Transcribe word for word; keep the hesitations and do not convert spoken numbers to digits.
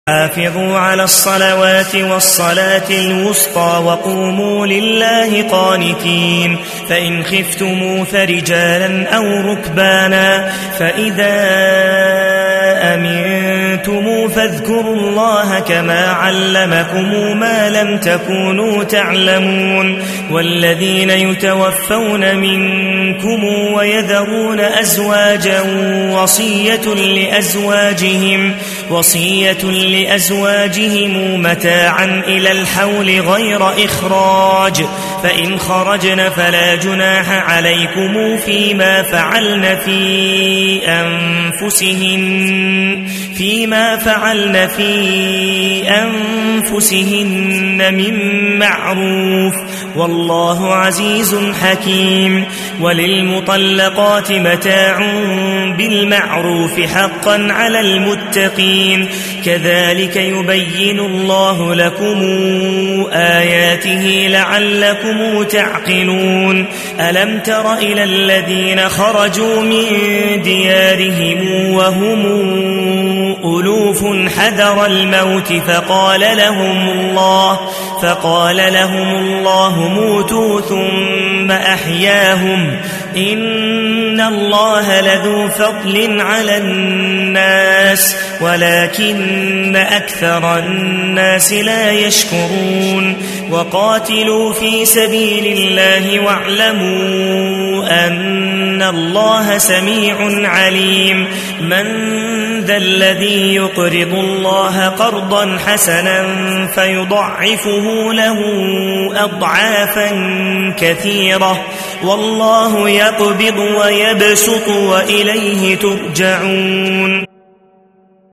حافظوا على الصلوات والصلاة الوسطى وقوموا لله قانتين. فإن خفتموا فرجالا أو ركبانا فإذا أمنتم فاذكروا الله كما علمكم ما لم تكونوا تعلمون. والذين يتوفون منكم ويذرون أزواجا وصية لأزواجهم وصية لأزواجهم متاعا إلى الحول غير إخراج فإن خرجن فلا جناح عليكم فيما فعلن في أنفسهن فيما فعلن في أنفسهن من معروف والله عزيز حكيم. وللمطلقات متاع بالمعروف حقا على المتقين كذلك يبين الله لكم آياته لعلكم تعقلون. ألم تر إلى الذين خرجوا من ديارهم وهم ألوف حذر الموت فقال لهم الله فقال لهم الله موتوا ثم أحياهم إن الله لذو فضل على الناس ولكن أكثر الناس لا يشكرون. وقاتلوا في سبيل الله واعلموا أن الله سميع عليم. من ذا الذي يقرض الله قرضا حسنا فيضعفه له أضعافا كثيرة والله يقبض ويبسط وإليه ترجعون.